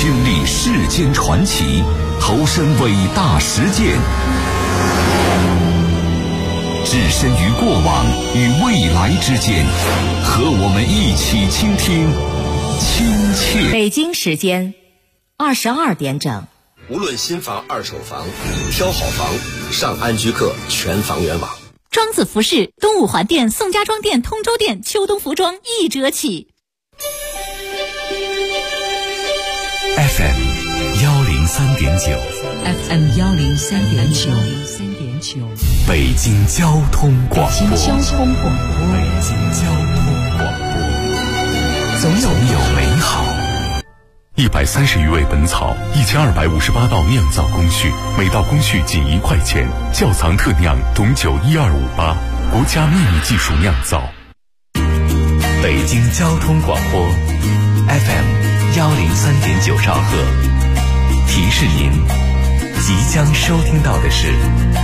经历世间传奇，投身伟大实践，置身于过往与未来之间，和我们一起倾听亲切。 北京时间22点整。 无论新房二手房，挑好房上安居客全房源网。 庄子服饰东五环店、宋家庄店、通州店秋冬服装1折起。 FM 103.9 FM 103.9 北京交通广播。 北京交通广播，总有美好。130余味本草，1258道酿造工序，每道工序仅1块钱。窖藏特酿董酒12588，国家秘密技术酿造。北京交通广播 FM 103.9兆赫，提示您即将收听到的是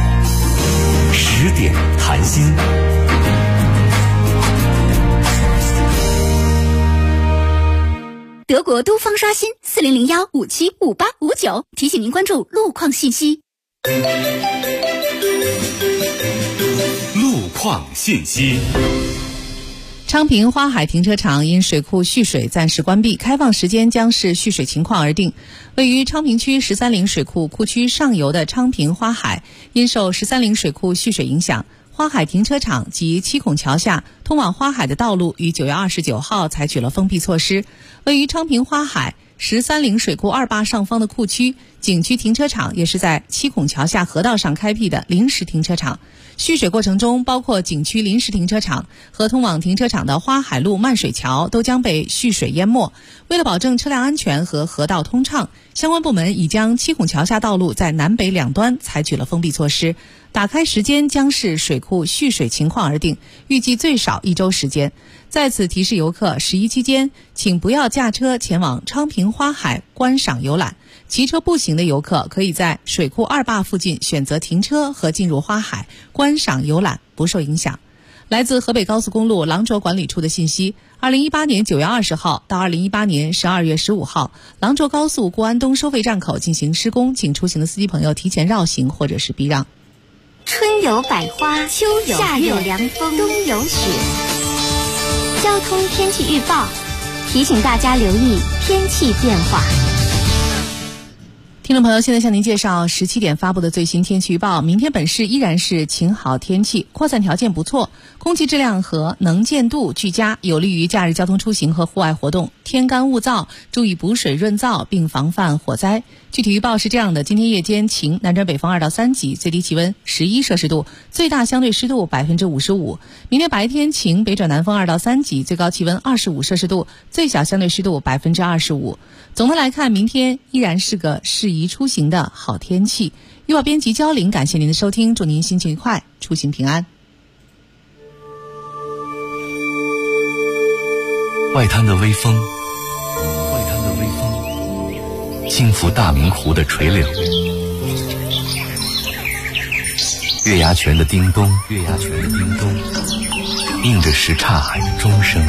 10点谈心。 德国都方刷新4001575859，提醒您关注路况信息。 路况信息。 昌平花海停车场因水库蓄水暂时关闭，开放时间将视蓄水情况而定。位于昌平区13陵水库库区上游的昌平花海，因受13陵水库蓄水影响，花海停车场及七孔桥下通往花海的道路于9月29号采取了封闭措施。位于昌平花海13陵水库2坝上方的库区景区停车场也是在七孔桥下河道上开辟的临时停车场。蓄水过程中，包括景区临时停车场和通往停车场的花海路漫水桥都将被蓄水淹没。为了保证车辆安全和河道通畅，相关部门已将七孔桥下道路在南北两端采取了封闭措施，打开时间将视水库蓄水情况而定，预计最少1周时间。在此提示游客，11期间请不要驾车前往昌平花海观赏游览，骑车步行的游客可以在水库2坝附近选择停车和进入花海观赏游览，不受影响。来自河北高速公路廊卓管理处的信息，2018年9月20号到2018年12月15号，廊卓高速固安东收费站口进行施工，请出行的司机朋友提前绕行或者是避让。 春有百花，秋有夏有凉风，冬有雪。交通天气预报提醒大家留意天气变化。 听众朋友，现在向您介绍17点发布的最新天气预报。明天本市依然是晴好天气，扩散条件不错，空气质量和能见度俱佳，有利于假日交通出行和户外活动。天干物燥，注意补水润燥，并防范火灾。具体预报是这样的：今天夜间晴，南转北风2到3级，最低气温11摄氏度，最大相对湿度55%。明天白天晴，北转南风2到3级，最高气温25摄氏度，最小相对湿度25%。总的来看，明天依然是个适宜出行的好天气。预报编辑焦玲，感谢您的收听，祝您心情愉快，出行平安。 外滩的微风，轻拂大明湖的垂柳，月牙泉的叮咚，映着什刹海的钟声，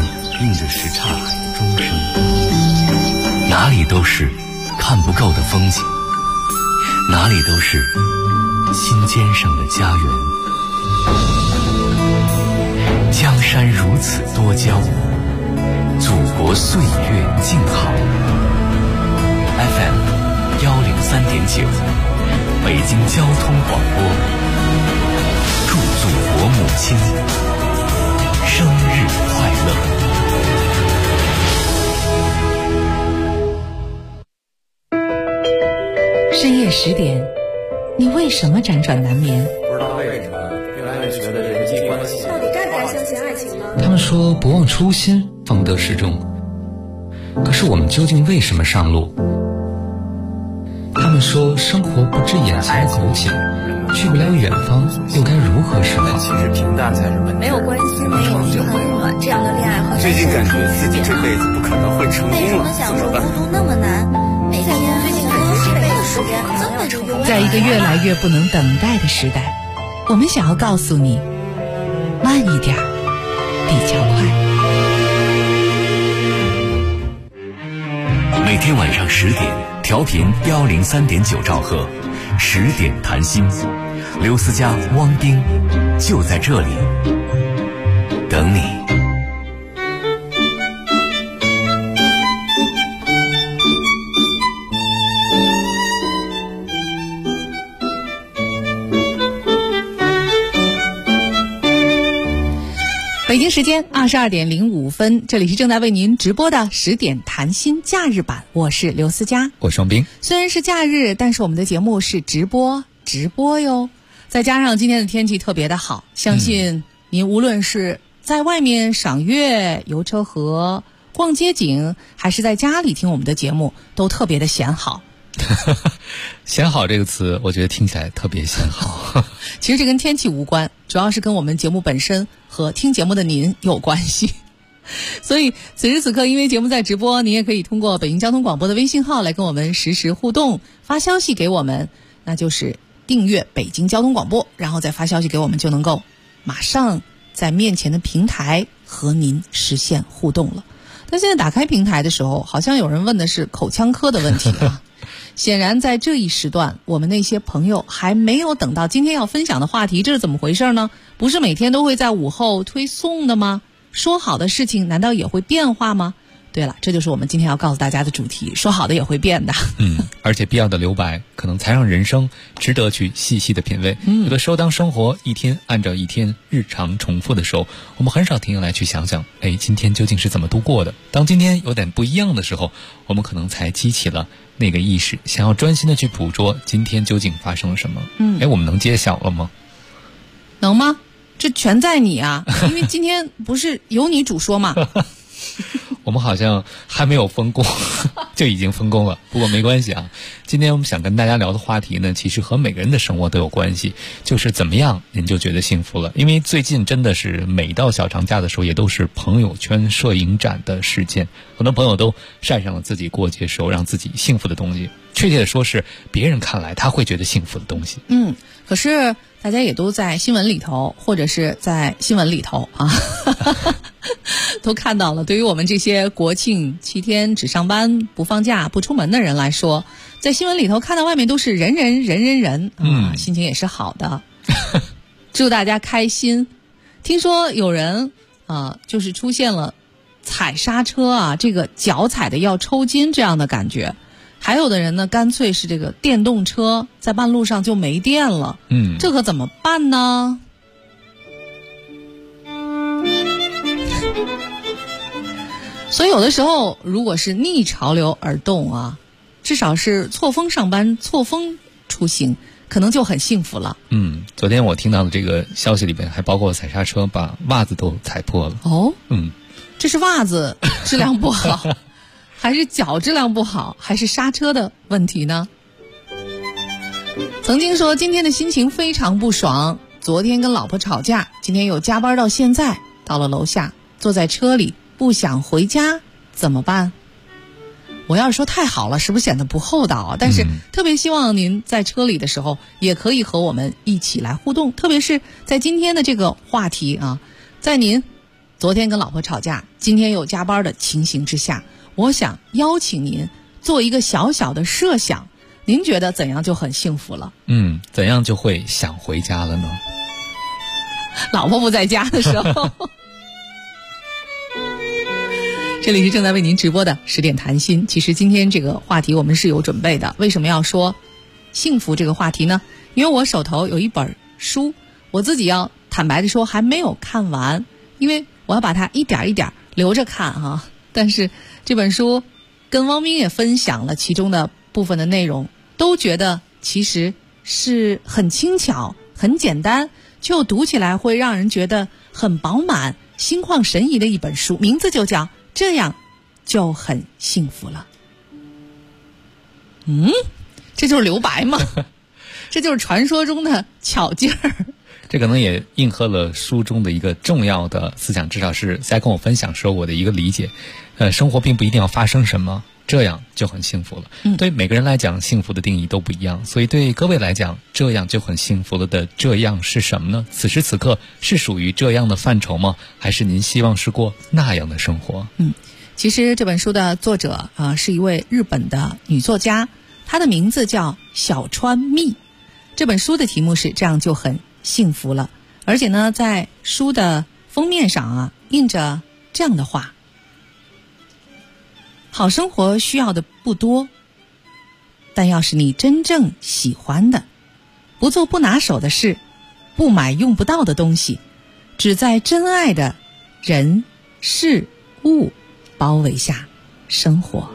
哪里都是看不够的风景，哪里都是心尖上的家园。江山如此多娇，祖国岁月静好。FM 103.9，北京交通广播，祝祖国母亲生日快乐。 深夜10点，你为什么辗转难眠？ 不知道为什么越来越觉得人际关系到底该不该相信爱情呢？ 他们说不忘初心方得始终，可是我们究竟为什么上路？他们说生活不止眼前的苟且，去不了远方又该如何是好？ 其实平淡才是本质。 没有关系，没有遗憾，这样的恋爱和最近感觉自己这辈子不可能会成功了，怎么办？ 孤独那么难，每天最近感觉这辈子时间好像要成功。 在一个越来越不能等待的时代，我们想要告诉你，慢一点比较快。 每每天晚上10点，调频103.9兆赫，10点谈心，刘思佳、汪冰就在这里等你。 北京时间22点05分，这里是正在为您直播的10点谈心假日版，我是刘思佳， 我是双冰。 虽然是假日，但是我们的节目是直播哟。再加上今天的天气特别的好，相信您无论是在外面赏月、游车河、逛街景，还是在家里听我们的节目，都特别的显好。 显好这个词我觉得听起来特别显好。 其实这跟天气无关，主要是跟我们节目本身和听节目的您有关系。所以此时此刻，因为节目在直播，您也可以通过北京交通广播的微信号来跟我们实时互动，发消息给我们，那就是订阅北京交通广播，然后再发消息给我们，就能够马上在面前的平台和您实现互动了。但现在打开平台的时候，好像有人问的是口腔科的问题啊。显然在这一时段，我们那些朋友还没有等到今天要分享的话题，这是怎么回事呢？不是每天都会在午后推送的吗？说好的事情难道也会变化吗？对了，这就是我们今天要告诉大家的主题，说好的也会变的。 而且必要的留白可能才让人生值得去细细的品味。有的时候当生活一天按照一天日常重复的时候，我们很少停下来去想想，今天究竟是怎么度过的。当今天有点不一样的时候，我们可能才激起了那个意识，想要专心的去捕捉今天究竟发生了什么。我们能揭晓了吗？ 能吗？这全在你啊，因为今天不是由你主说嘛。 我们好像还没有分工就已经分工了，不过没关系啊。今天我们想跟大家聊的话题呢，其实和每个人的生活都有关系，就是怎么样您就觉得幸福了。因为最近真的是每到小长假的时候，也都是朋友圈摄影展的事件，很多朋友都晒上了自己过节时候让自己幸福的东西，确切的说是别人看来他会觉得幸福的东西。 可是大家也都在新闻里头，或者是在新闻里头啊都看到了。对于我们这些国庆7天只上班不放假不出门的人来说，在新闻里头看到外面都是人心情也是好的。祝大家开心。听说有人就是出现了踩刹车啊，这个脚踩的要抽筋这样的感觉。还有的人呢，干脆是这个电动车在半路上就没电了。这可怎么办呢？所以有的时候如果是逆潮流而动啊，至少是错峰上班错峰出行，可能就很幸福了。 昨天我听到的这个消息里边还包括踩刹车把袜子都踩破了。 这是袜子质量不好还是脚质量不好，还是刹车的问题呢？曾经说今天的心情非常不爽，昨天跟老婆吵架，今天又加班到现在，到了楼下坐在车里不想回家，怎么办？我要是说太好了，是不是显得不厚道啊？但是特别希望您在车里的时候也可以和我们一起来互动，特别是在今天的这个话题啊，在您昨天跟老婆吵架，今天又加班的情形之下，我想邀请您做一个小小的设想，您觉得怎样就很幸福了？ 怎样就会想回家了呢？ 老婆不在家的时候。这里是正在为您直播的10点谈心。其实今天这个话题我们是有准备的。为什么要说幸福这个话题呢？因为我手头有一本书，我自己要坦白的说还没有看完，因为我要把它一点一点留着看啊。但是这本书跟汪冰也分享了其中的部分的内容，都觉得其实是很轻巧很简单，就读起来会让人觉得很饱满心旷神怡的一本书，名字就叫这样就很幸福了。这就是留白吗？这就是传说中的巧劲儿。 这可能也应和了书中的一个重要的思想，至少是在跟我分享时候我的一个理解。生活并不一定要发生什么，这样就很幸福了。对每个人来讲，幸福的定义都不一样，所以对各位来讲，这样就很幸福了的这样是什么呢？此时此刻是属于这样的范畴吗？还是您希望是过那样的生活？ 其实这本书的作者是一位日本的女作家，她的名字叫小川蜜。这本书的题目是这样就很幸福了，而且呢在书的封面上印着这样的话：好生活需要的不多，但要是你真正喜欢的，不做不拿手的事，不买用不到的东西，只在真爱的人事物包围下生活。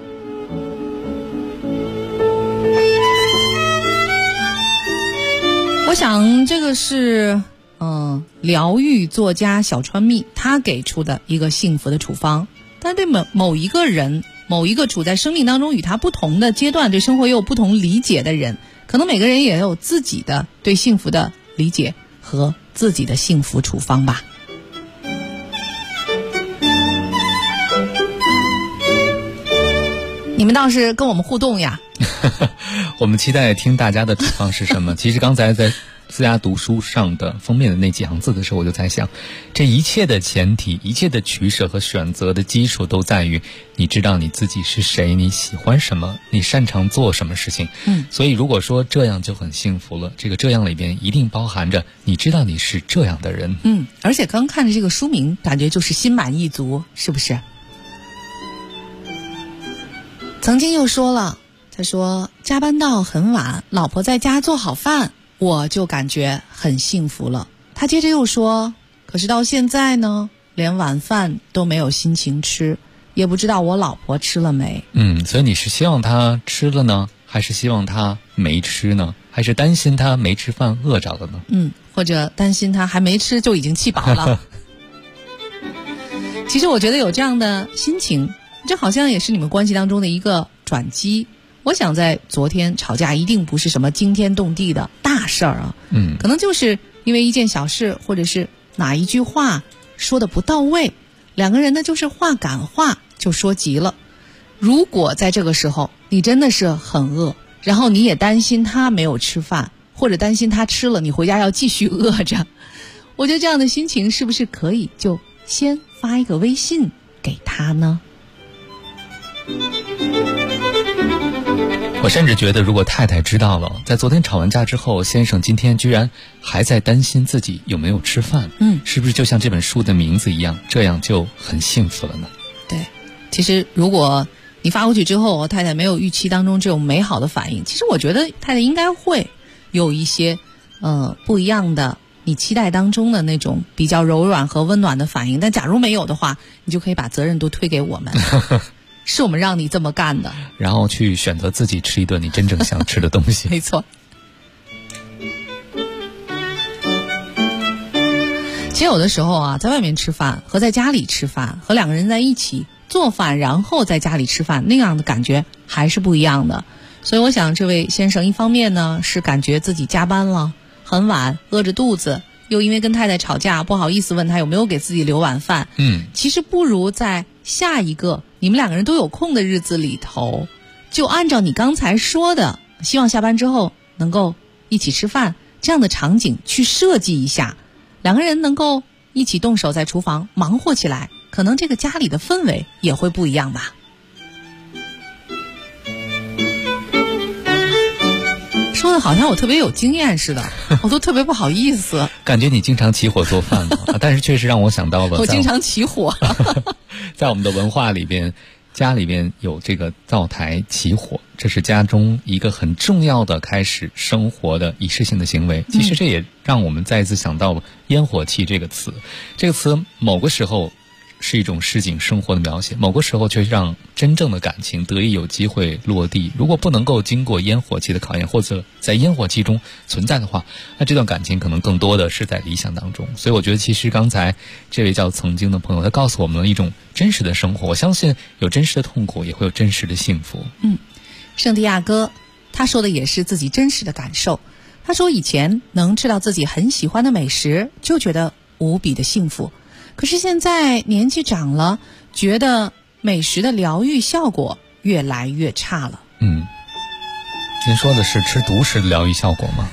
我想这个是疗愈作家小川蜜他给出的一个幸福的处方，但对某一个人，某一个处在生命当中与他不同的阶段，对生活也有不同理解的人，可能每个人也有自己的对幸福的理解和自己的幸福处方吧。你们倒是跟我们互动呀。 我们期待听大家的处方是什么。其实刚才在思佳读书上的封面的那几行字的时候，我就在想，这一切的前提，一切的取舍和选择的基础都在于你知道你自己是谁，你喜欢什么，你擅长做什么事情。所以如果说这样就很幸福了，这个这样里边一定包含着你知道你是这样的人。 而且刚看着这个书名，感觉就是心满意足，是不是？曾经又说了，他说加班到很晚，老婆在家做好饭，我就感觉很幸福了。他接着又说，可是到现在呢，连晚饭都没有心情吃，也不知道我老婆吃了没。 所以你是希望她吃了呢，还是希望她没吃呢？还是担心她没吃饭饿着了呢？ 或者担心她还没吃就已经气饱了。其实我觉得有这样的心情，这好像也是你们关系当中的一个转机。我想在昨天吵架一定不是什么惊天动地的大事儿啊，可能就是因为一件小事，或者是哪一句话说的不到位，两个人呢就是话赶话就说急了。如果在这个时候你真的是很饿，然后你也担心他没有吃饭，或者担心他吃了你回家要继续饿着，我觉得这样的心情是不是可以就先发一个微信给他呢？ 我甚至觉得，如果太太知道了，在昨天吵完架之后，先生今天居然还在担心自己有没有吃饭，是不是就像这本书的名字一样，这样就很幸福了呢？ 对，其实如果你发过去之后，太太没有预期当中这种美好的反应，其实我觉得太太应该会有一些不一样的你期待当中的那种比较柔软和温暖的反应。但假如没有的话，你就可以把责任都推给我们。是我们让你这么干的， 然后去选择自己吃一顿你真正想吃的东西。 没错。其实有的时候在外面吃饭和在家里吃饭，和两个人在一起做饭然后在家里吃饭，那样的感觉还是不一样的。所以我想这位先生一方面呢是感觉自己加班了很晚，饿着肚子，又因为跟太太吵架不好意思问他有没有给自己留晚饭。其实不如在下一个你们两个人都有空的日子里头，就按照你刚才说的，希望下班之后能够一起吃饭这样的场景去设计一下，两个人能够一起动手在厨房忙活起来，可能这个家里的氛围也会不一样吧。说的好像我特别有经验似的，我都特别不好意思。 感觉你经常起火做饭但是确实让我想到了我经常起火。 在我们的文化里边，家里边有这个灶台起火，这是家中一个很重要的开始生活的仪式性的行为。其实这也让我们再一次想到烟火气这个词。这个词某个时候是一种市井生活的描写，某个时候却让真正的感情得以有机会落地。如果不能够经过烟火气的考验，或者在烟火气中存在的话，那这段感情可能更多的是在理想当中。所以我觉得其实刚才这位叫曾经的朋友，他告诉我们了一种真实的生活。我相信有真实的痛苦，也会有真实的幸福。 圣地亚哥他说的也是自己真实的感受。他说以前能吃到自己很喜欢的美食就觉得无比的幸福，可是现在年纪长了，觉得美食的疗愈效果越来越差了。 您说的是吃独食的疗愈效果吗？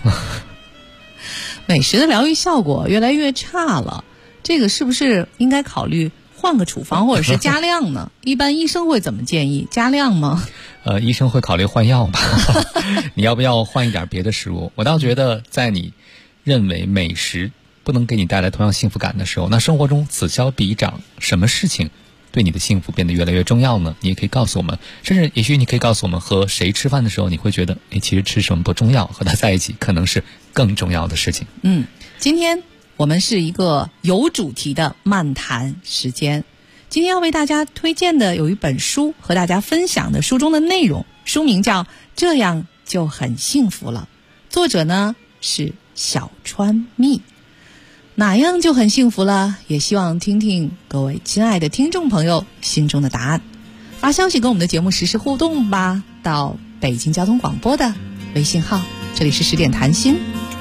美食的疗愈效果越来越差了，这个是不是应该考虑换换个处方或者是加量呢？一般医生会怎么建议？加量吗？ 医生会考虑换药吧。你要不要换一点别的食物？我倒觉得在你认为美食不能给你带来同样幸福感的时候，那生活中此消彼长，什么事情对你的幸福变得越来越重要呢？你也可以告诉我们，甚至也许你可以告诉我们，和谁吃饭的时候你会觉得其实吃什么不重要，和他在一起可能是更重要的事情。 今天我们是一个有主题的漫谈时间。今天要为大家推荐的有一本书，和大家分享的书中的内容，书名叫《这样就很幸福了》，作者呢是小川蜜。哪样就很幸福了？也希望听听各位亲爱的听众朋友心中的答案。发消息跟我们的节目实时互动吧，到北京交通广播的微信号，这里是10点谈心。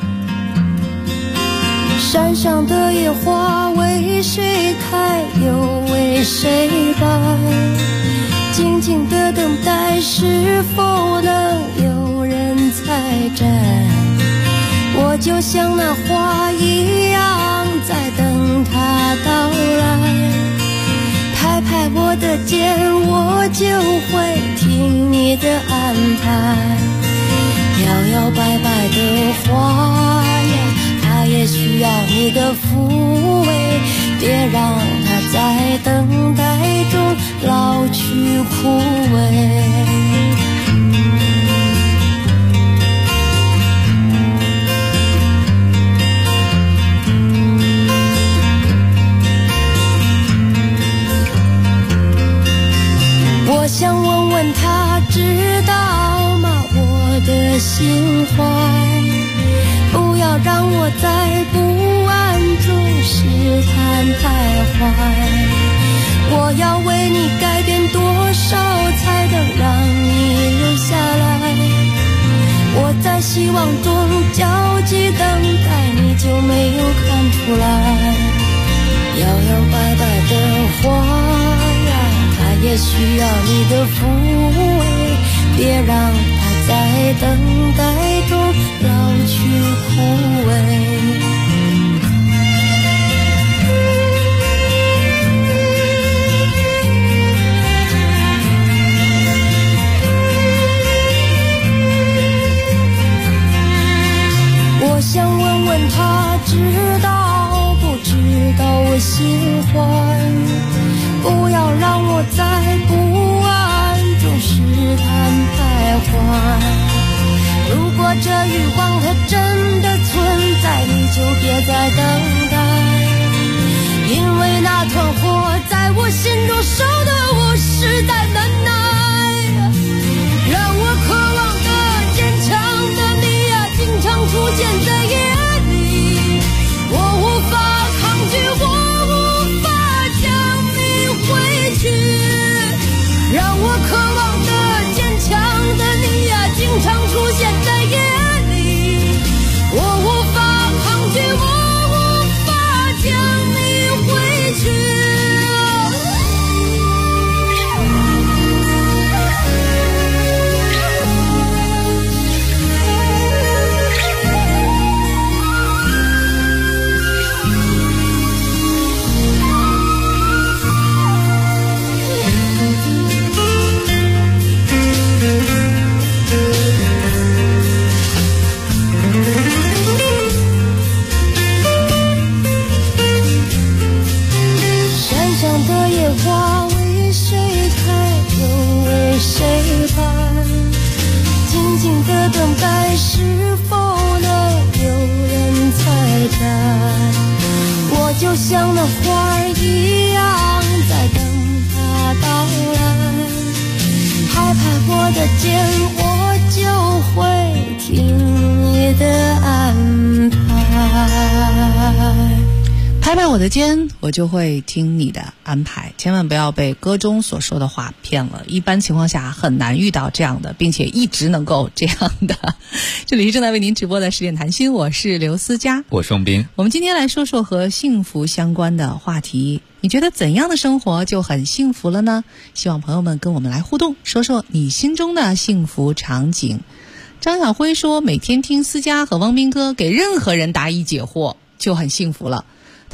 山上的野花为谁开又为谁败，静静的等待是否能有人采摘，我就像那花一样在等它到来，拍拍我的肩我就会听你的安排，摇摇摆摆的花呀，它也需要你的抚慰，别让它在等待中老去枯萎。我想问问他知道吗我的心怀，不要让我在不安中试探徘徊，我要为你改变多少才能让你留下来，我在希望中焦急等待，你就没有看出来，摇摇摆摆的花也需要你的抚慰，别让它在等待中老去枯萎。我想问问他知道不知道我心怀，不要让我在不安中试探徘徊，如果这欲望它真的存在，你就别再等待，因为那团火在我心中烧得我实在难耐，让我渴望的坚强的你呀，经常出现在夜里，我无法抗拒，我无法回去，让我渴望的坚强的你呀，经常出现在夜里，我无法抗拒，我无法将你回去。等待是否能有人采摘，我就像那花一样在等它到来，拍拍我的肩我就会听你的安排， 拍拍我的肩我就会听你的安排，千万不要被歌中所说的话骗了，一般情况下很难遇到这样的，并且一直能够这样的。这里是正在为您直播的10点谈心，我是刘思佳， 我是宋斌。 我们今天来说说和幸福相关的话题，你觉得怎样的生活就很幸福了呢？希望朋友们跟我们来互动，说说你心中的幸福场景。张晓辉说，每天听思佳和汪斌哥给任何人答疑解惑就很幸福了。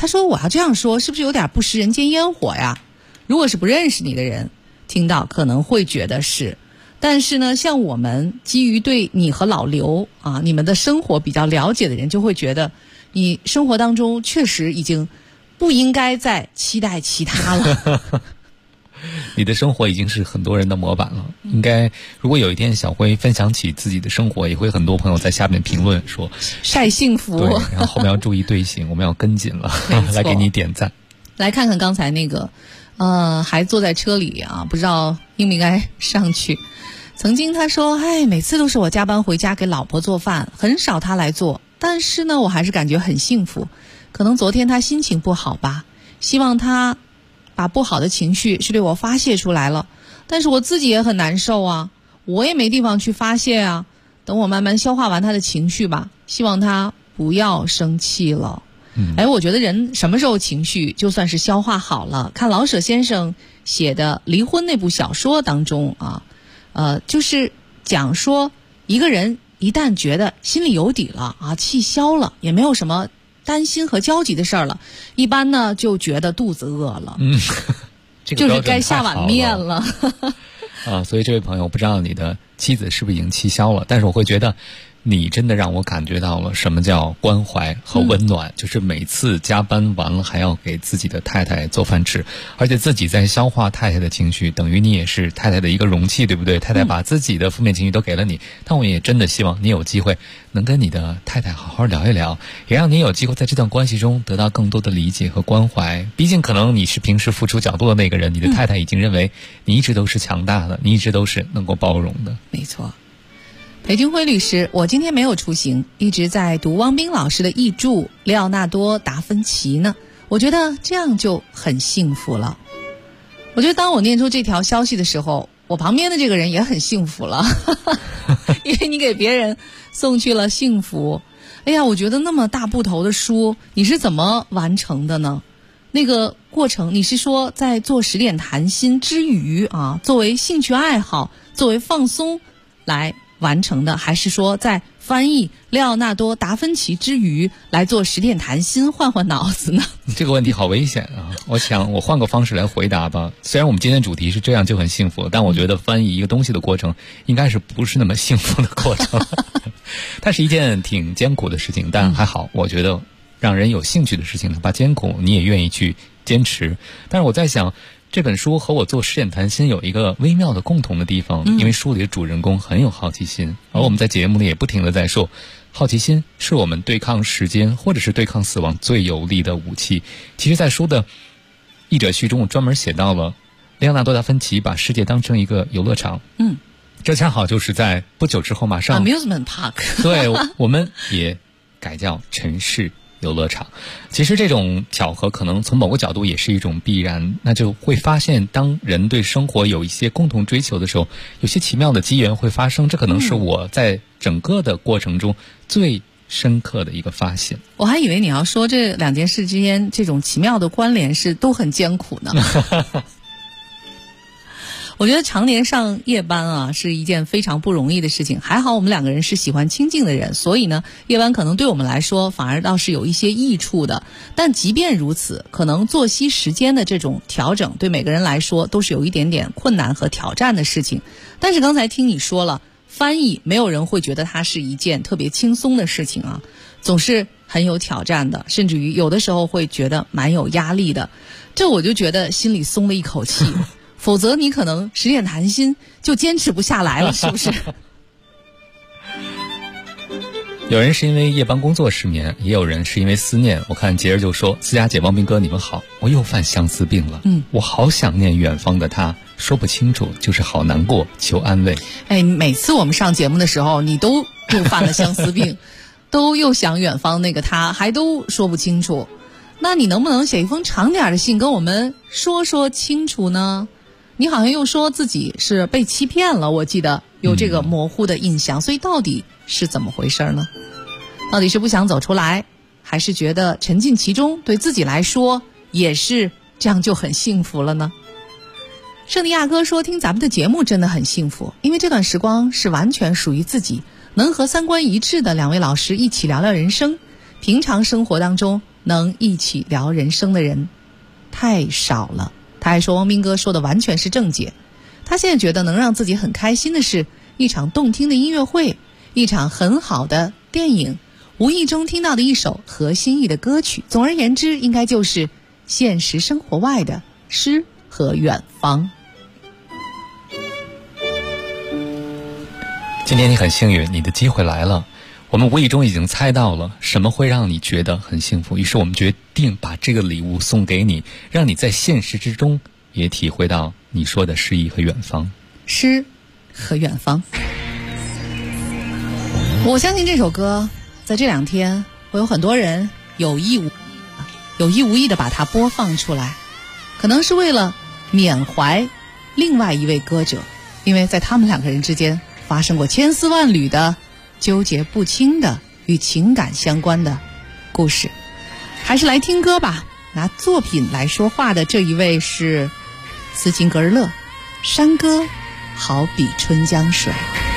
他说我要这样说是不是有点不食人间烟火呀？如果是不认识你的人听到可能会觉得是，但是呢，像我们基于对你和老刘啊你们的生活比较了解的人，就会觉得你生活当中确实已经不应该再期待其他了。 你的生活已经是很多人的模板了，应该如果有一天小辉分享起自己的生活，也会很多朋友在下面评论说晒幸福， 对，然后后面要注意队形，我们要跟紧了来给你点赞。 来看看刚才那个还坐在车里啊，不知道应不应该上去。曾经他说每次都是我加班回家给老婆做饭，很少他来做，但是呢我还是感觉很幸福。可能昨天他心情不好吧，希望他把不好的情绪是对我发泄出来了，但是我自己也很难受啊，我也没地方去发泄啊，等我慢慢消化完他的情绪吧，希望他不要生气了。我觉得人什么时候情绪就算是消化好了，看老舍先生写的《离婚》那部小说当中啊，就是讲说一个人一旦觉得心里有底了啊，气消了，也没有什么担心和焦急的事儿了，一般呢就觉得肚子饿了，就是该下碗面了。 所以这位朋友，不知道你的妻子是不是已经气消了，但是我会觉得你真的让我感觉到了什么叫关怀和温暖，就是每次加班完了还要给自己的太太做饭吃，而且自己在消化太太的情绪，等于你也是太太的一个容器，对不对？太太把自己的负面情绪都给了你，但我也真的希望你有机会能跟你的太太好好聊一聊，也让你有机会在这段关系中得到更多的理解和关怀。毕竟可能你是平时付出较多的那个人，你的太太已经认为你一直都是强大的，你一直都是能够包容的。 没错。裴军辉律师，我今天没有出行，一直在读汪冰老师的译著《列奥纳多·达芬奇》呢。我觉得这样就很幸福了。我觉得当我念出这条消息的时候，我旁边的这个人也很幸福了，因为你给别人送去了幸福。哎呀，我觉得那么大部头的书，你是怎么完成的呢？那个过程，你是说在做10点谈心之余啊，作为兴趣爱好，作为放松来完成的，还是说在翻译列奥纳多·达芬奇之余来做10点谈心换换脑子呢？ 这个问题好危险啊！我想我换个方式来回答吧。虽然我们今天主题是这样就很幸福，但我觉得翻译一个东西的过程应该是不是那么幸福的过程。它是一件挺艰苦的事情，但还好，我觉得让人有兴趣的事情，哪怕艰苦你也愿意去坚持。但是我在想，这本书和我做10点谈心有一个微妙的共同的地方，因为书里的主人公很有好奇心，而我们在节目里也不停地在说，好奇心是我们对抗时间或者是对抗死亡最有力的武器。其实在书的译者序中，我专门写到了列奥纳多·达芬奇把世界当成一个游乐场，这恰好就是在不久之后马上 Amusement Park 对，我们也改叫城市游乐场。其实这种巧合可能从某个角度也是一种必然，那就会发现当人对生活有一些共同追求的时候，有些奇妙的机缘会发生，这可能是我在整个的过程中最深刻的一个发现。 我还以为你要说这两件事之间这种奇妙的关联是都很艰苦呢。我觉得常年上夜班啊是一件非常不容易的事情，还好我们两个人是喜欢清静的人，所以呢夜班可能对我们来说反而倒是有一些益处的。但即便如此，可能作息时间的这种调整对每个人来说都是有一点点困难和挑战的事情。但是刚才听你说了，翻译没有人会觉得它是一件特别轻松的事情啊，总是很有挑战的，甚至于有的时候会觉得蛮有压力的。这我就觉得心里松了一口气。否则你可能10点谈心就坚持不下来了，是不是？ 有人是因为夜班工作失眠，也有人是因为思念。我看杰儿就说，思佳姐、汪斌哥你们好，我又犯相思病了。我好想念远方的他，说不清楚，就是好难过，求安慰。 每次我们上节目的时候，你都又犯了相思病，都又想远方那个他，还都说不清楚。那你能不能写一封长点的信跟我们说说清楚呢？你好像又说自己是被欺骗了，我记得有这个模糊的印象，所以到底是怎么回事呢？到底是不想走出来，还是觉得沉浸其中对自己来说也是这样就很幸福了呢？圣地亚哥说，听咱们的节目真的很幸福，因为这段时光是完全属于自己，能和三观一致的2位老师一起聊聊人生。平常生活当中能一起聊人生的人太少了。他还说汪斌哥说的完全是正解，他现在觉得能让自己很开心的是一场动听的音乐会，一场很好的电影，无意中听到的一首合心意的歌曲。总而言之，应该就是现实生活外的诗和远方。 今天你很幸运，你的机会来了。我们无意中已经猜到了什么会让你觉得很幸福，于是我们决定把这个礼物送给你，让你在现实之中也体会到你说的诗意和远方。 诗和远方，我相信这首歌在这2天会有很多人有意无意的把它播放出来，可能是为了缅怀另外一位歌者，因为在他们2个人之间发生过千丝万缕的纠结不清的与情感相关的故事。还是来听歌吧，拿作品来说话的这一位是斯琴格日勒，山歌好比春江水。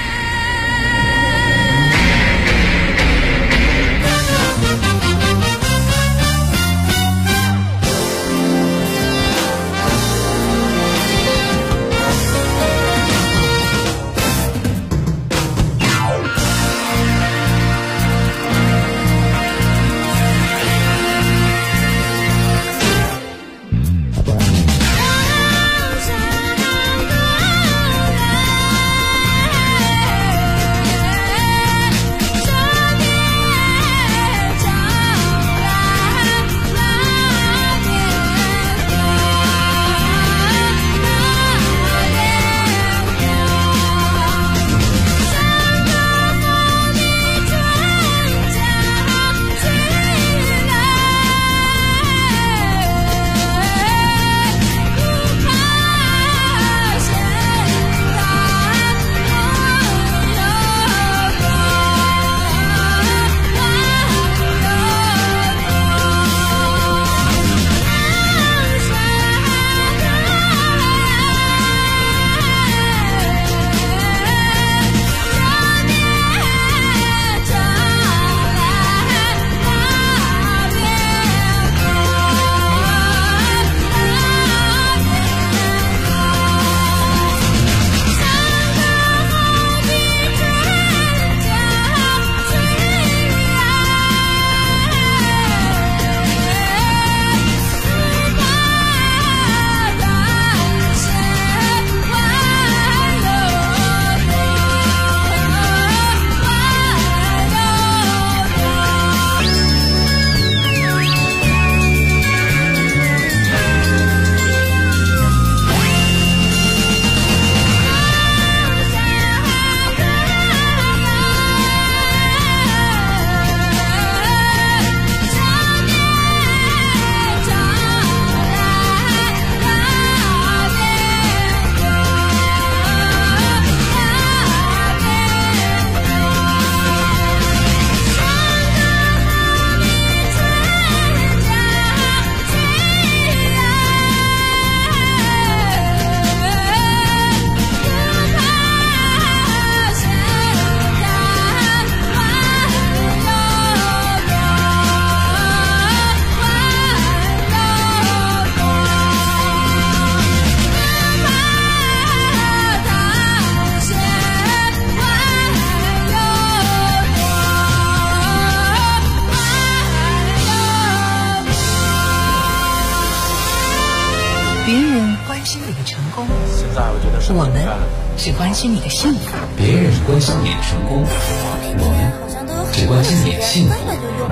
我们只关心你的幸福， 别人关心你的成功，我们只关心你的幸福。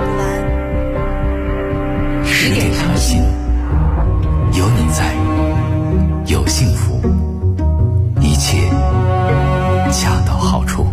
10点谈心，有你在，有幸福，一切恰到好处。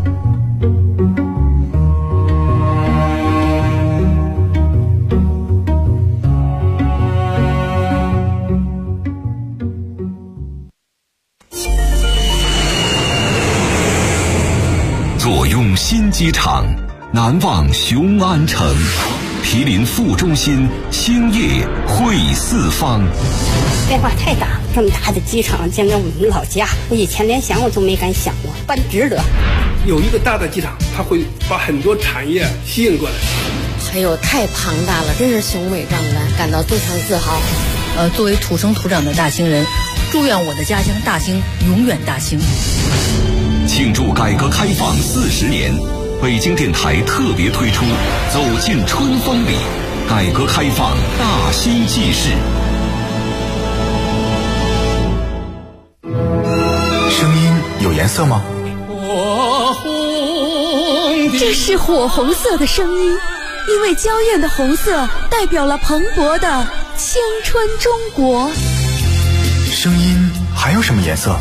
左拥新机场，南望雄安城，毗邻副中心，兴业汇四方。 变化太大，这么大的机场将在我们老家，我以前连想我都没敢想过，办值得。 有一个大的机场，它会把很多产业吸引过来。 哎呦，太庞大了，真是雄伟壮观，感到非常自豪。 作为土生土长的大兴人，祝愿我的家乡大兴永远大兴。 庆祝改革开放40年，北京电台特别推出《走进春风里》，改革开放大兴纪事。 声音有颜色吗？ 这是火红色的声音，因为娇艳的红色代表了蓬勃的青春中国。 声音还有什么颜色？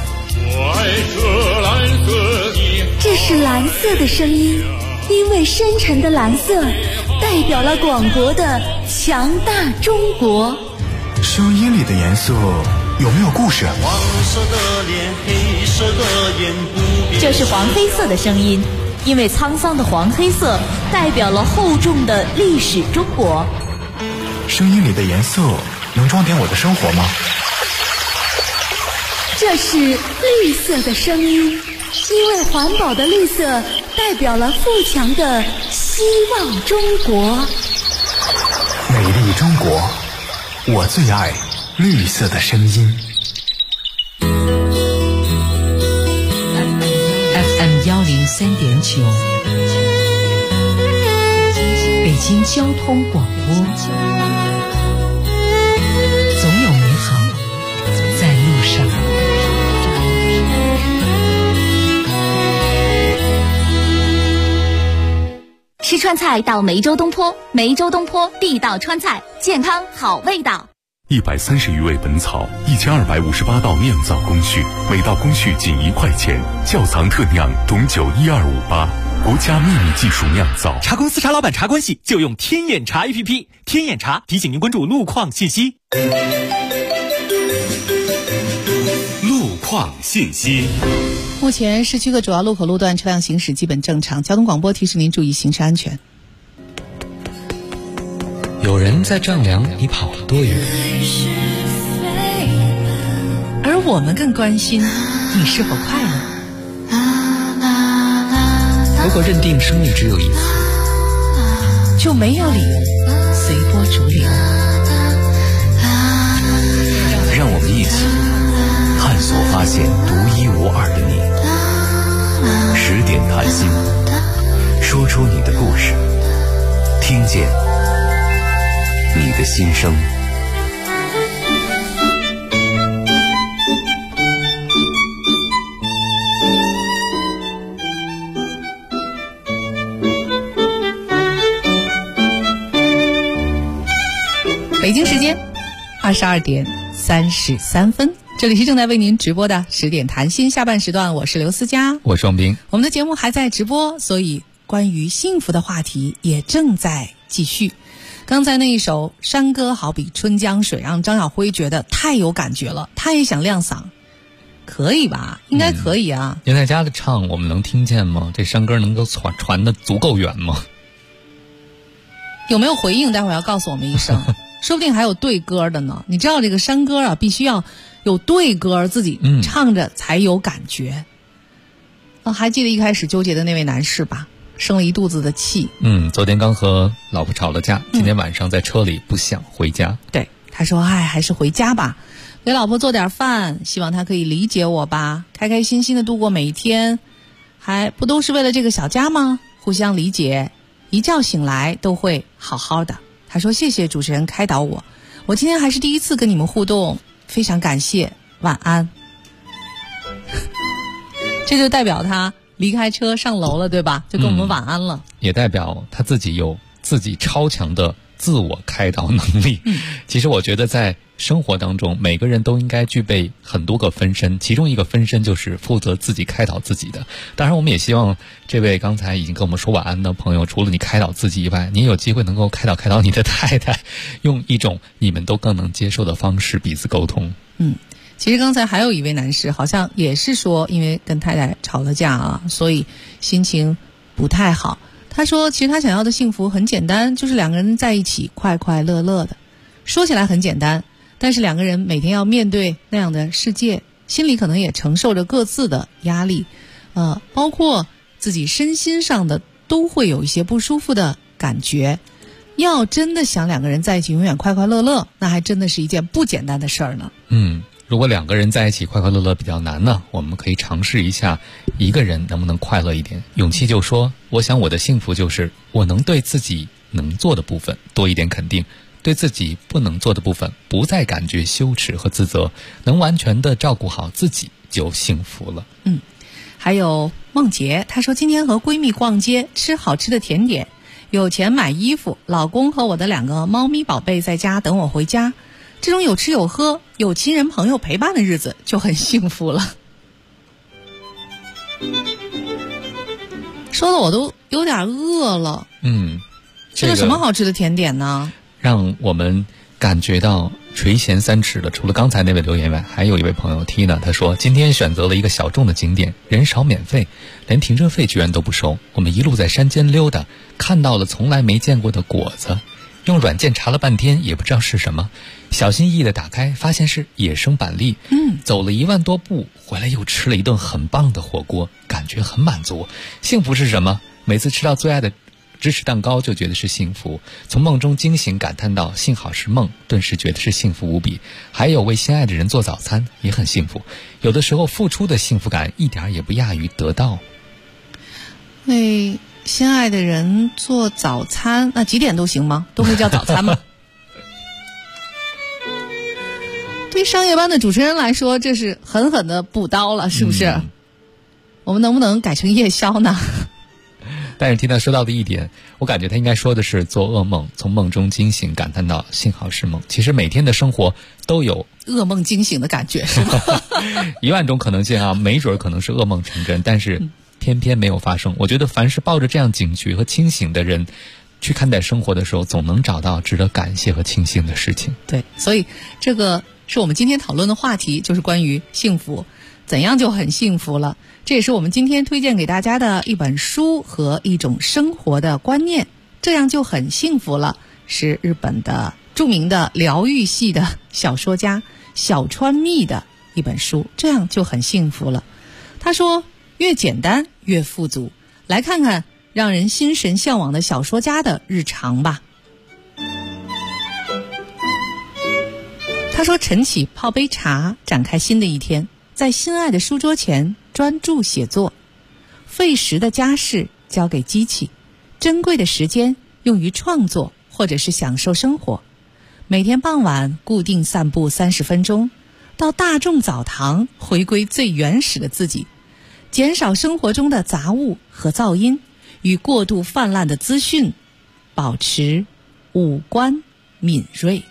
这是蓝色的声音，因为深沉的蓝色代表了广博的强大中国。 声音里的颜色有没有故事？ 黄色的脸，黑色的眼，不变。 这是黄黑色的声音，因为沧桑的黄黑色代表了厚重的历史中国。 声音里的颜色能装点我的生活吗？ 这是绿色的声音，因为环保的绿色代表了富强的希望中国。 美丽中国，我最爱绿色的声音。 FM 103.9，北京交通广播，总有美好在路上。 吃川菜到梅州东坡，梅州东坡地道川菜，健康好味道。 130余味本草，1258道酿造工序，每道工序仅1块钱。窖藏特酿董酒12588，国家秘密技术酿造。 茶公司茶老板茶关系就用天眼茶 APP， 天眼茶提醒您关注路况信息。 路况信息。 目前市区各主要路口路段车辆行驶基本正常，交通广播提示您注意行车安全。 有人在丈量你跑了多远， 而我们更关心你是否快乐。 如果认定生命只有一次， 就没有理由随波逐流。 让我们一起探索发现独一无二的你。10点谈心，说出你的故事，听见你的心声。 北京时间22点33分，这里是正在为您直播的10点谈心下半时段，我是刘思佳， 我是王斌。 我们的节目还在直播，所以关于幸福的话题也正在继续。刚才那一首山歌好比春江水，让张晓辉觉得太有感觉了，他也想亮嗓，可以吧？应该可以啊。 您在家里唱，我们能听见吗？这山歌能够传得足够远吗？ 有没有回应？待会儿要告诉我们一声。说不定还有对歌的呢。你知道这个山歌啊，必须要有对歌，自己唱着才有感觉。还记得一开始纠结的那位男士吧？生了一肚子的气。 昨天刚和老婆吵了架，今天晚上在车里不想回家。 对，他说还是回家吧，给老婆做点饭，希望她可以理解我吧，开开心心的度过每一天，还不都是为了这个小家吗？互相理解，一觉醒来都会好好的。他说谢谢主持人开导我，我今天还是第一次跟你们互动，非常感谢，晚安。这就代表他离开车上楼了，对吧？就跟我们晚安了。 也代表他自己有自己超强的自我开导能力。其实我觉得在生活当中，每个人都应该具备很多个分身，其中一个分身就是负责自己开导自己的。当然我们也希望这位刚才已经跟我们说晚安的朋友，除了你开导自己以外，你有机会能够开导你的太太，用一种你们都更能接受的方式彼此沟通。 其实刚才还有一位男士好像也是说因为跟太太吵了架啊，所以心情不太好。他说其实他想要的幸福很简单，就是两个人在一起快快乐乐的。说起来很简单，但是两个人每天要面对那样的世界，心里可能也承受着各自的压力，包括自己身心上的都会有一些不舒服的感觉。 要真的想两个人在一起永远快快乐乐，那还真的是一件不简单的事儿呢。 如果两个人在一起快快乐乐比较难呢，我们可以尝试一下一个人能不能快乐一点。勇气就说，我想我的幸福就是我能对自己能做的部分多一点肯定，对自己不能做的部分不再感觉羞耻和自责，能完全的照顾好自己就幸福了。 还有梦洁，她说今天和闺蜜逛街，吃好吃的甜点，有钱买衣服，老公和我的2个猫咪宝贝在家等我回家，这种有吃有喝有亲人朋友陪伴的日子就很幸福了。说的我都有点饿了。吃了什么好吃的甜点呢？ 让我们感觉到垂涎3尺的，除了刚才那位留言外，还有一位朋友 Tina， 他说今天选择了一个小众的景点，人少免费，连停车费居然都不收。我们一路在山间溜达，看到了从来没见过的果子，用软件查了半天也不知道是什么，小心翼翼的打开，发现是野生板栗。走了1万多步，回来又吃了一顿很棒的火锅，感觉很满足。幸福是什么？每次吃到最爱的芝士蛋糕就觉得是幸福，从梦中惊醒感叹到幸好是梦，顿时觉得是幸福无比。还有为心爱的人做早餐也很幸福，有的时候付出的幸福感一点也不亚于得到。 为心爱的人做早餐，那几点都行吗？都会叫早餐吗？对商业班的主持人来说，这是狠狠的补刀了，是不是？我们能不能改成夜宵呢？ 但是听他说到的一点，我感觉他应该说的是做噩梦，从梦中惊醒感叹到幸好是梦。其实每天的生活都有噩梦惊醒的感觉，是吗 ？1万种可能性啊，没准可能是噩梦成真，但是偏偏没有发生。我觉得凡是抱着这样警觉和清醒的人去看待生活的时候，总能找到值得感谢和庆幸的事情。 对，所以这个是我们今天讨论的话题，就是关于幸福，怎样就很幸福了。这也是我们今天推荐给大家的一本书和一种生活的观念，这样就很幸福了，是日本的著名的疗愈系的小说家小川蜜的一本书，这样就很幸福了。他说越简单越富足，来看看让人心神向往的小说家的日常吧。他说晨起泡杯茶，展开新的一天，在心爱的书桌前专注写作，费时的家事交给机器，珍贵的时间用于创作或者是享受生活。每天傍晚固定散步30分钟，到大众澡堂回归最原始的自己，减少生活中的杂物和噪音与过度泛滥的资讯，保持五官敏锐。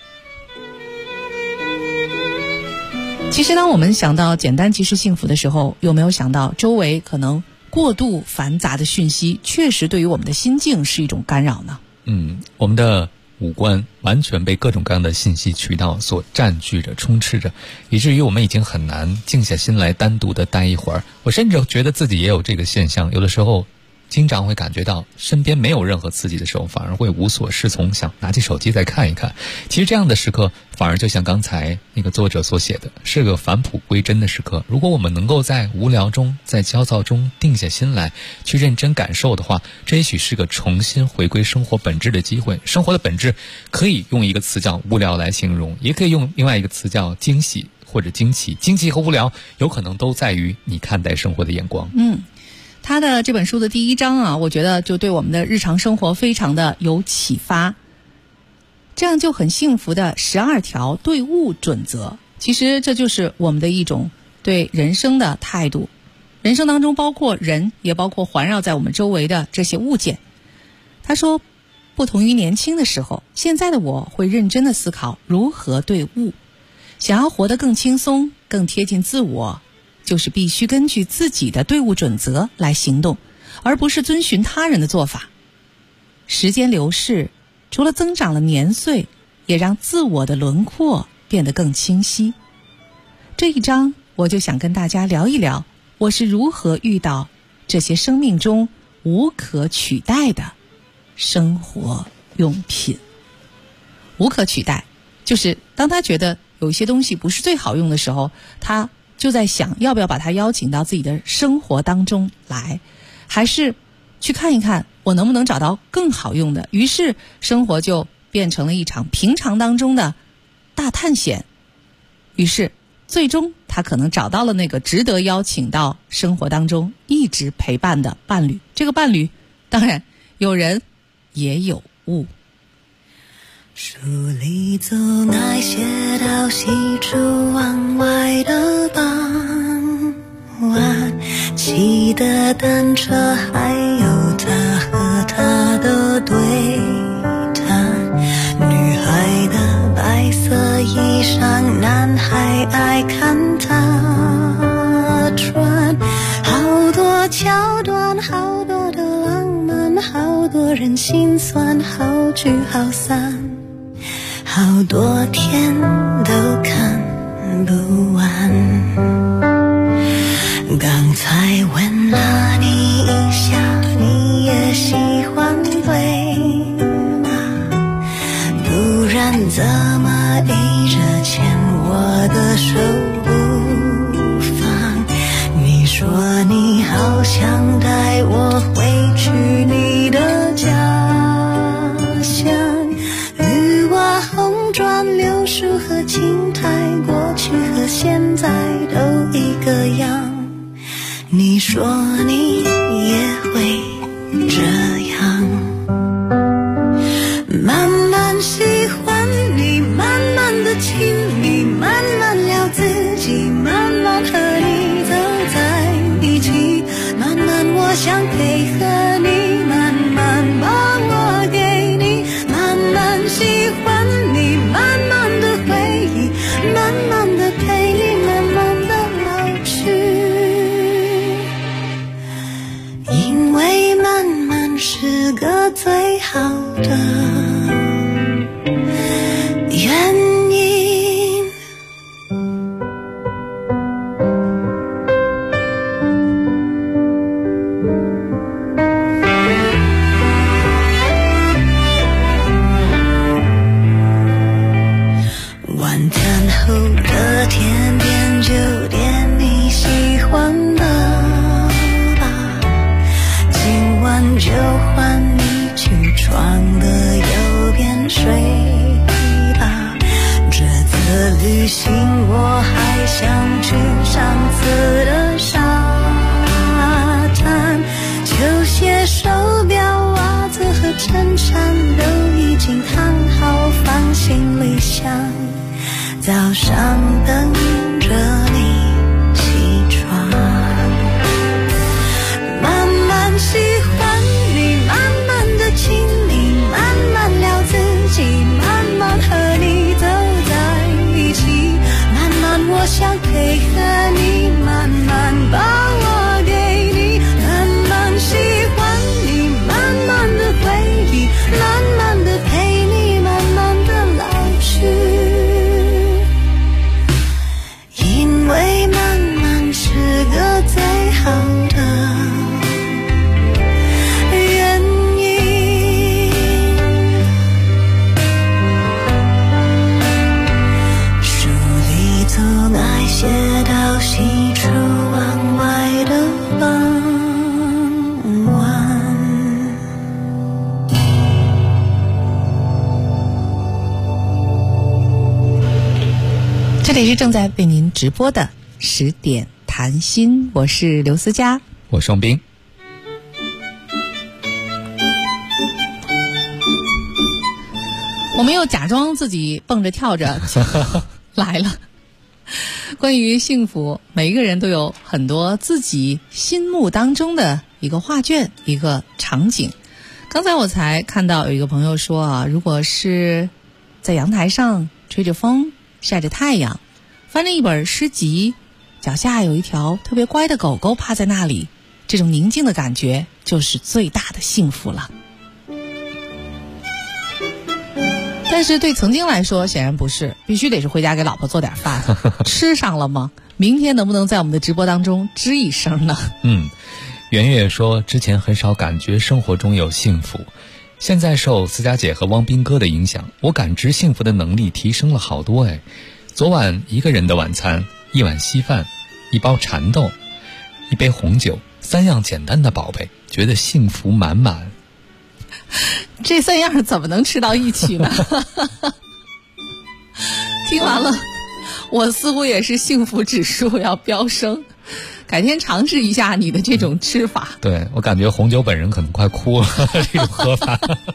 其实当我们想到简单即是幸福的时候，有没有想到周围可能过度繁杂的讯息确实对于我们的心境是一种干扰呢？ 我们的五官完全被各种各样的信息渠道所占据着充斥着，以至于我们已经很难静下心来单独的待一会儿。我甚至觉得自己也有这个现象，有的时候经常会感觉到身边没有任何刺激的时候，反而会无所适从，想拿起手机再看一看。其实这样的时刻反而就像刚才那个作者所写的，是个返璞归真的时刻。如果我们能够在无聊中，在焦躁中定下心来去认真感受的话，这也许是个重新回归生活本质的机会。生活的本质可以用一个词叫无聊来形容，也可以用另外一个词叫惊喜或者惊奇。惊奇和无聊有可能都在于你看待生活的眼光。 他的这本书的第1章啊，我觉得就对我们的日常生活非常的有启发。这样就很幸福的12条对物准则，其实这就是我们的一种对人生的态度。人生当中包括人，也包括环绕在我们周围的这些物件。他说，不同于年轻的时候，现在的我会认真的思考如何对物。想要活得更轻松，更贴近自我，就是必须根据自己的对物准则来行动，而不是遵循他人的做法。时间流逝，除了增长了年岁，也让自我的轮廓变得更清晰。这一章我就想跟大家聊一聊，我是如何遇到这些生命中无可取代的生活用品。无可取代，就是当他觉得有一些东西不是最好用的时候，他就在想要不要把它邀请到自己的生活当中来，还是去看一看我能不能找到更好用的。于是生活就变成了一场平常当中的大探险。于是最终他可能找到了那个值得邀请到生活当中一直陪伴的伴侣。这个伴侣当然有人也有物。 书里总爱写到喜出望外的傍晚，骑的单车还有他和他的对谈，女孩的白色衣裳，男孩爱看他穿，好多桥段，好多的浪漫，好多人心酸，好聚好散，好多天都看不完。刚才问了你一下，你也喜欢对吗？不然怎么一直牵我的手不放？你说你好想带我回去你的家乡，绿瓦红砖柳树和青苔，过去和现在都一个样。你说你也会这样，慢慢喜欢你，慢慢的亲密，慢慢聊自己，慢慢和你走在一起，慢慢我想配合你，慢慢把我给你，慢慢喜欢你，慢慢的回忆，慢慢的陪你，慢慢的老去。因为慢慢是个最好的原因。晚餐后的甜点就点你喜欢的，就换你去床的右边睡吧。这次旅行我还想去上次的沙滩，球鞋、手表、袜子和衬衫都已经烫好放行李箱，早上等着你起床。慢慢喜欢你，慢慢的亲密，慢慢聊自己，慢慢和你走在一起，慢慢我想配合你，慢慢把我给你，慢慢喜欢你，慢慢的回忆，慢慢的陪你，慢慢的老去。因为慢慢是个最好的写到喜出望外的傍晚。 这里是正在为您直播的10点谈心，我是刘思佳， 我是王斌。 我们又假装自己蹦着跳着来了。关于幸福，每一个人都有很多自己心目当中的一个画卷，一个场景。刚才我才看到有一个朋友说啊，如果是在阳台上吹着风，晒着太阳，翻着一本诗集，脚下有一条特别乖的狗狗趴在那里，这种宁静的感觉就是最大的幸福了。但是对曾经来说显然不是，必须得是回家给老婆做点饭吃上了吗？明天能不能在我们的直播当中吱一声呢？ 圆月说之前很少感觉生活中有幸福，现在受思佳姐和汪斌哥的影响，我感知幸福的能力提升了好多哎。昨晚一个人的晚餐，一碗稀饭，一包蚕豆，一杯红酒，3样简单的宝贝觉得幸福满满。 这3样怎么能吃到一起呢？听完了，我似乎也是幸福指数要飙升。改天尝试一下你的这种吃法。 对，我感觉红酒本人可能快哭了这种喝法。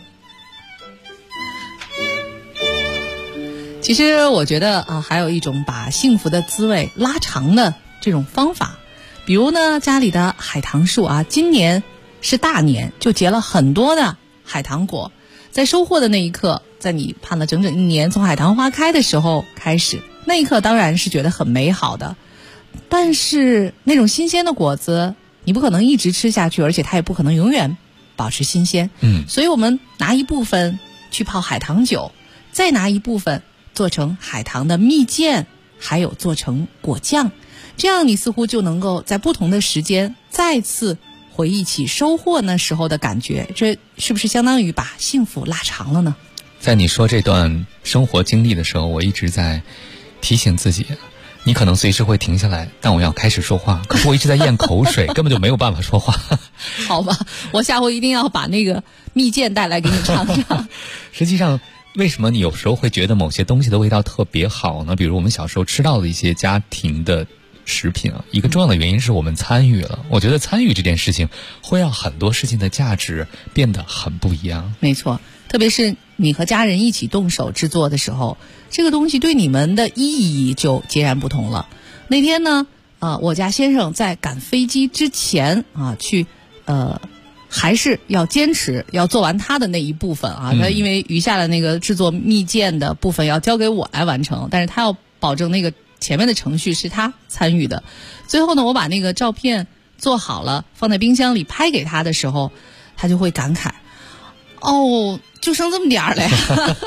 其实我觉得还有一种把幸福的滋味拉长的这种方法，比如呢，家里的海棠树今年是大年，就结了很多的海棠果。在收获的那一刻，在你盼了整整1年从海棠花开的时候开始，那一刻当然是觉得很美好的。但是那种新鲜的果子你不可能一直吃下去，而且它也不可能永远保持新鲜。所以我们拿一部分去泡海棠酒，再拿一部分做成海棠的蜜饯，还有做成果酱，这样你似乎就能够在不同的时间再次回忆起收获那时候的感觉，这是不是相当于把幸福拉长了呢？ 在你说这段生活经历的时候，我一直在提醒自己，你可能随时会停下来，但我要开始说话，可是我一直在咽口水根本就没有办法说话。 好吧，我下回一定要把那个蜜饯带来给你尝尝。 实际上为什么你有时候会觉得某些东西的味道特别好呢？比如我们小时候吃到的一些家庭的食品一个重要的原因是我们参与了。我觉得参与这件事情会让很多事情的价值变得很不一样。 没错，特别是你和家人一起动手制作的时候，这个东西对你们的意义就截然不同了。那天呢我家先生在赶飞机之前去还是要坚持要做完他的那一部分他因为余下的那个制作蜜饯的部分要交给我来完成，但是他要保证那个前面的程序是他参与的。最后呢，我把那个照片做好了放在冰箱里拍给他的时候，他就会感慨，就剩这么点儿了呀。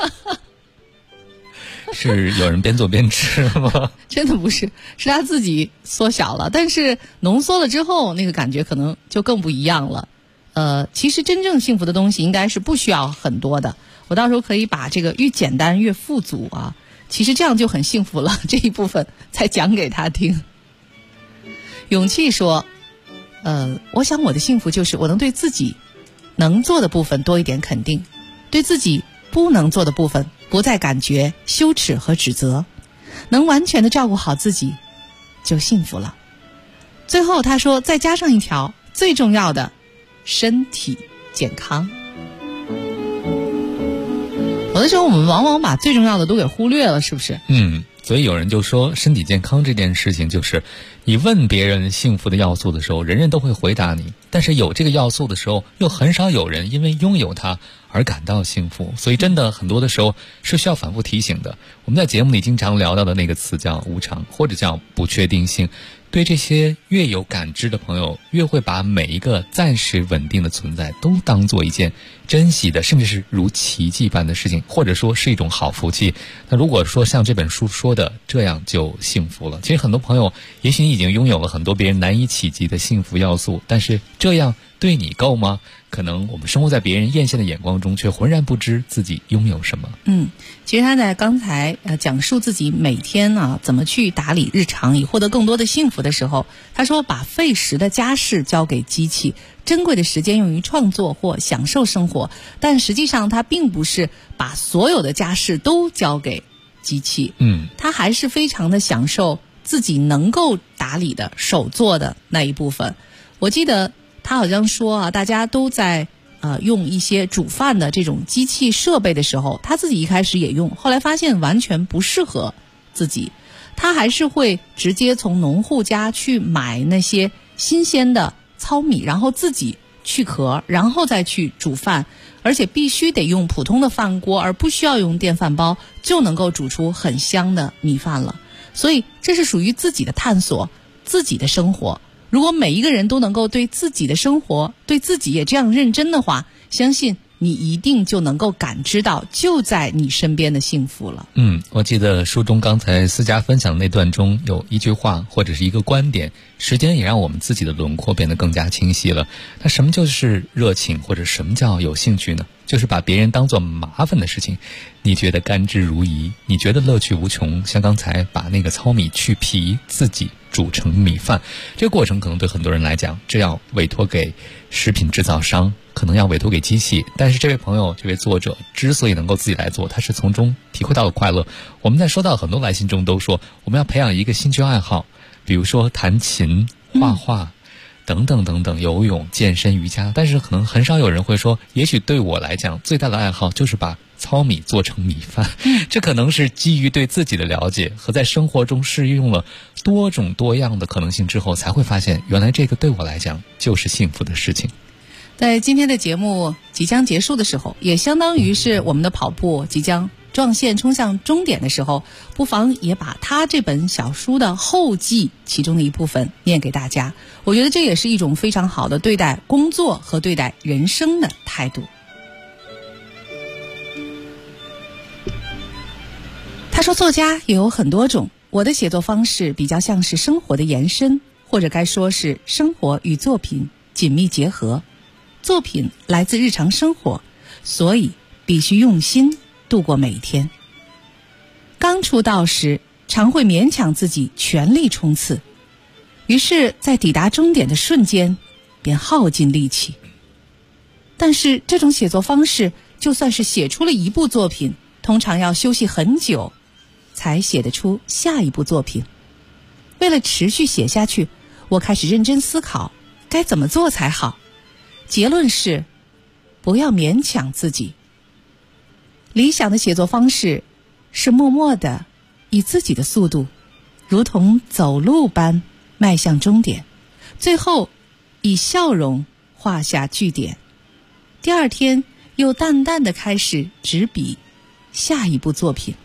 是有人边做边吃吗？ 真的不是，是他自己缩小了，但是浓缩了之后那个感觉可能就更不一样了。其实真正幸福的东西应该是不需要很多的，我到时候可以把这个越简单越富足其实这样就很幸福了，这一部分才讲给他听。勇气说我想我的幸福就是我能对自己能做的部分多一点肯定，对自己不能做的部分不再感觉羞耻和指责，能完全的照顾好自己就幸福了。最后他说再加上一条最重要的，身体健康。有的时候我们往往把最重要的都给忽略了，是不是？ 所以有人就说身体健康这件事情就是你问别人幸福的要素的时候，人人都会回答你，但是有这个要素的时候又很少有人因为拥有它而感到幸福。所以真的很多的时候是需要反复提醒的。我们在节目里经常聊到的那个词叫无常，或者叫不确定性。对这些越有感知的朋友，越会把每一个暂时稳定的存在都当做一件珍惜的，甚至是如奇迹般的事情，或者说是一种好福气。那如果说像这本书说的这样就幸福了，其实很多朋友也许你已经拥有了很多别人难以企及的幸福要素，但是这样对你够吗？可能我们生活在别人艳羡的眼光中，却浑然不知自己拥有什么。 其实他在刚才讲述自己每天怎么去打理日常以获得更多的幸福的时候，他说把费时的家事交给机器，珍贵的时间用于创作或享受生活。但实际上他并不是把所有的家事都交给机器，他还是非常的享受自己能够打理的手做的那一部分。我记得他好像说大家都在用一些煮饭的这种机器设备的时候，他自己一开始也用，后来发现完全不适合自己。他还是会直接从农户家去买那些新鲜的糙米，然后自己去壳，然后再去煮饭，而且必须得用普通的饭锅，而不需要用电饭煲，就能够煮出很香的米饭了。所以这是属于自己的探索，自己的生活。如果每一个人都能够对自己的生活，对自己也这样认真的话，相信你一定就能够感知到就在你身边的幸福了。 我记得书中刚才思佳分享的那段中有一句话或者是一个观点，时间也让我们自己的轮廓变得更加清晰了。那什么就是热情，或者什么叫有兴趣呢？就是把别人当作麻烦的事情，你觉得甘之如饴，你觉得乐趣无穷，像刚才把那个糙米去皮自己煮成米饭。这个过程可能对很多人来讲，这要委托给食品制造商，可能要委托给机器，但是这位朋友，这位作者之所以能够自己来做，他是从中体会到了快乐。我们在收到很多来信中都说，我们要培养一个兴趣爱好，比如说弹琴、画画等等等等，游泳、健身、瑜伽，但是可能很少有人会说，也许对我来讲最大的爱好就是把糙米做成米饭。这可能是基于对自己的了解和在生活中试用了多种多样的可能性之后，才会发现原来这个对我来讲就是幸福的事情。 在今天的节目即将结束的时候，也相当于是我们的跑步即将撞线冲向终点的时候，不妨也把他这本小书的后记其中的一部分念给大家。我觉得这也是一种非常好的对待工作和对待人生的态度。他说，作家也有很多种，我的写作方式比较像是生活的延伸，或者该说是生活与作品紧密结合。作品来自日常生活，所以必须用心度过每一天。刚出道时，常会勉强自己全力冲刺，于是在抵达终点的瞬间便耗尽力气。但是这种写作方式，就算是写出了一部作品，通常要休息很久才写得出下一部作品。为了持续写下去，我开始认真思考该怎么做才好。结论是，不要勉强自己。理想的写作方式是默默地以自己的速度，如同走路般迈向终点，最后以笑容画下句点。第二天又淡淡地开始执笔下一部作品。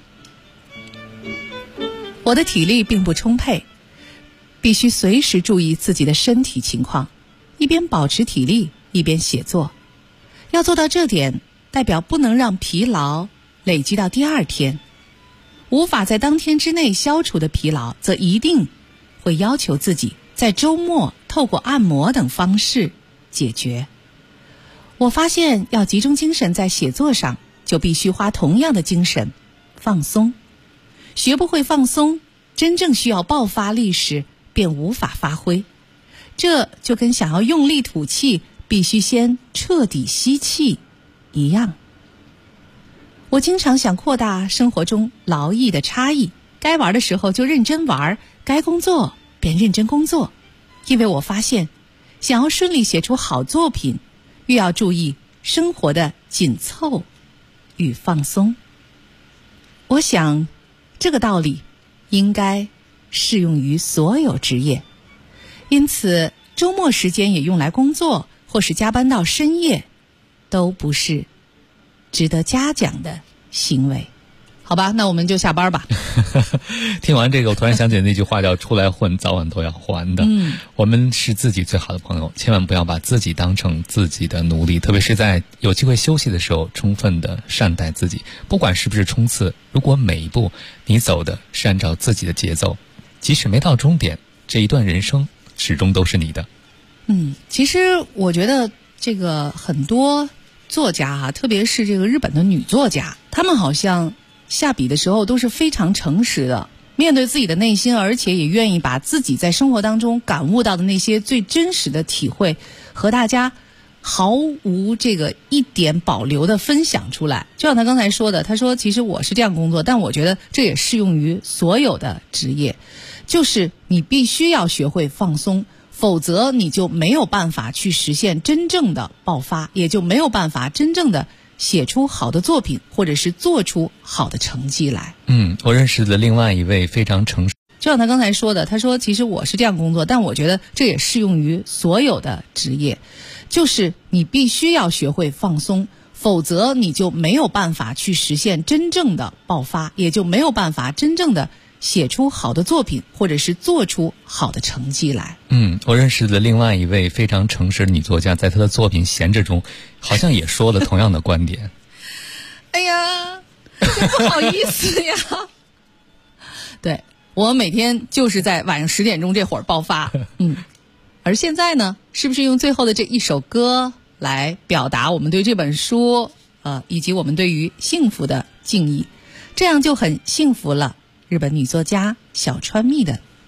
我的体力并不充沛，必须随时注意自己的身体情况，一边保持体力一边写作。要做到这点，代表不能让疲劳累积到第二天。无法在当天之内消除的疲劳，则一定会要求自己在周末透过按摩等方式解决。我发现要集中精神在写作上，就必须花同样的精神放松。学不会放松，真正需要爆发力时便无法发挥。这就跟想要用力吐气，必须先彻底吸气一样。我经常想扩大生活中劳逸的差异，该玩的时候就认真玩，该工作便认真工作。因为我发现，想要顺利写出好作品，越要注意生活的紧凑与放松。我想，这个道理应该适用于所有职业。因此，周末时间也用来工作，或是加班到深夜，都不是值得嘉奖的行为。好吧，那我们就下班吧。 听完这个，我突然想起那句话叫出来混早晚都要还的。我们是自己最好的朋友，千万不要把自己当成自己的奴隶，特别是在有机会休息的时候，充分的善待自己。不管是不是冲刺，如果每一步你走的是按照自己的节奏，即使没到终点，这一段人生始终都是你的。 其实我觉得这个很多作家特别是这个日本的女作家，她们好像下笔的时候都是非常诚实的，面对自己的内心，而且也愿意把自己在生活当中感悟到的那些最真实的体会和大家毫无这个一点保留的分享出来。就像他刚才说的，他说其实我是这样工作，但我觉得这也适用于所有的职业，就是你必须要学会放松，否则你就没有办法去实现真正的爆发，也就没有办法真正的写出好的作品，或者是做出好的成绩来。 我认识的另外一位非常诚实， 就像他刚才说的，他说其实我是这样工作，但我觉得这也适用于所有的职业，就是你必须要学会放松，否则你就没有办法去实现真正的爆发，也就没有办法真正的写出好的作品，或者是做出好的成绩来。 我认识的另外一位非常诚实的女作家，在她的作品《闲着》中，好像也说了同样的观点。 哎呀，真不好意思呀。对，我每天就是在晚上10点钟这会儿爆发。而现在呢，是不是用最后的这一首歌来表达我们对这本书以及我们对于幸福的敬意？这样就很幸福了。日本女作家小川蜜的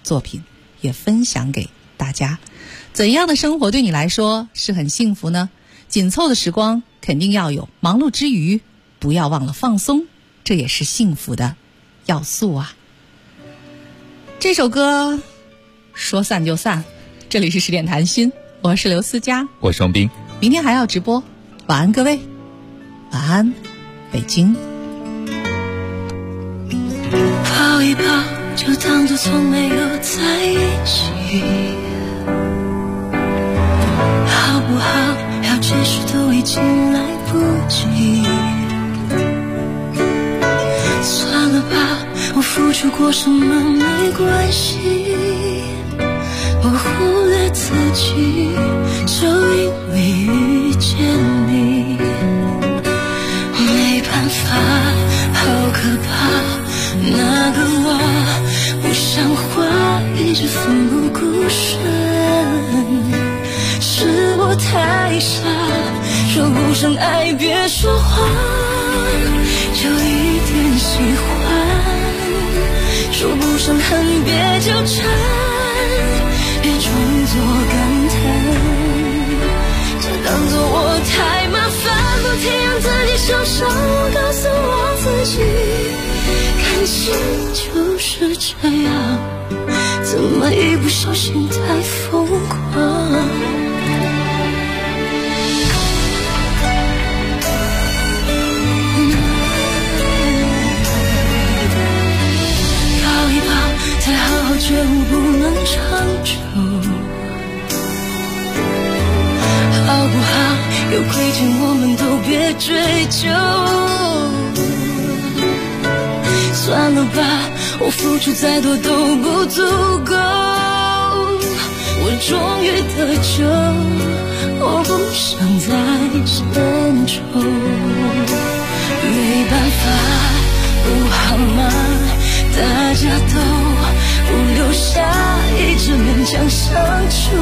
作品，也分享给大家。怎样的生活对你来说是很幸福呢？紧凑的时光肯定要有，忙碌之余不要忘了放松，这也是幸福的要素啊。这首歌说散就散，这里是10点谈心，我是刘思佳， 我是王斌， 明天还要直播，晚安各位，晚安北京。 跑一跑就当作从没有在一起，好不好要解释都已经来不及，算了吧，我付出过什么没关系，我忽略自己，就因为遇见你，没办法，好可怕，那个我不像话，一直奋不顾身，是我太傻，说不上爱别说谎，就一点喜欢，说不上恨别纠缠，别装作感叹，就当作我太麻烦，不停让自己受伤，我告诉我自己，感情就是这样，怎么一不小心太疯狂。跑一跑，再好好觉悟不能长久，好不好？有亏欠我们都别追究。算了吧，我付出再多都不足够，我终于得救，我不想再深仇，没办法，不好吗？大家都不留下，一直勉强相处，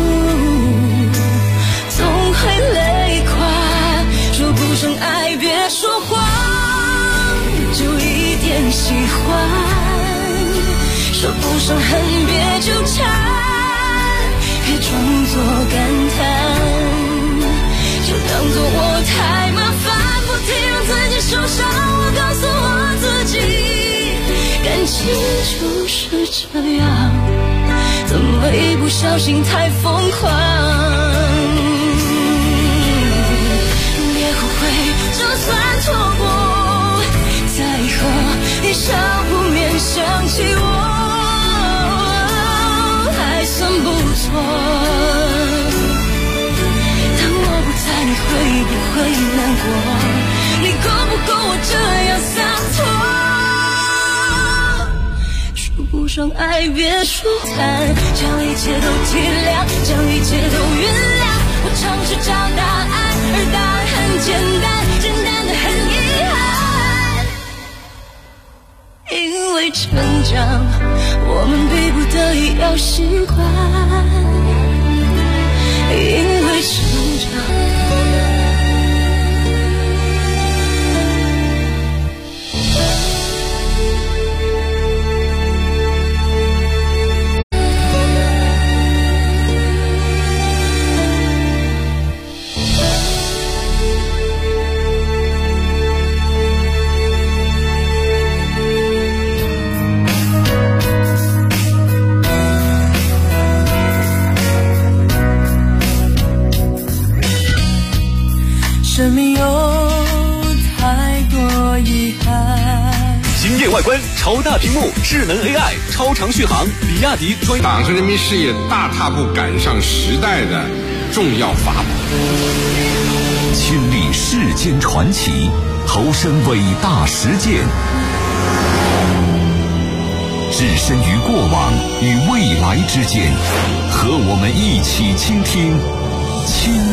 总会累垮，说不上爱别说谎，就一点喜欢，说不上恨别纠缠，别装作感叹，就当作我太麻烦，不停让自己受伤，我告诉我自己，感情就是这样，怎么一不小心太疯狂，别后悔，就算错过，在以后你少不免想起我，还算不错，当我不在你会不会难过，你够不够我这样洒脱，说不上爱别说谈，将一切都体谅，将一切都原谅，我尝试找答案，而答案很简单，简单的很遗憾，因为成长我们逼不得已要习惯，因为成长生命有太多遗憾。 惊艳外观，超大屏幕，智能 AI， 超长续航，比亚迪专党和人民事业大踏步赶上时代的重要法宝。 亲历世间传奇，投身伟大实践，置身于过往与未来之间，和我们一起倾听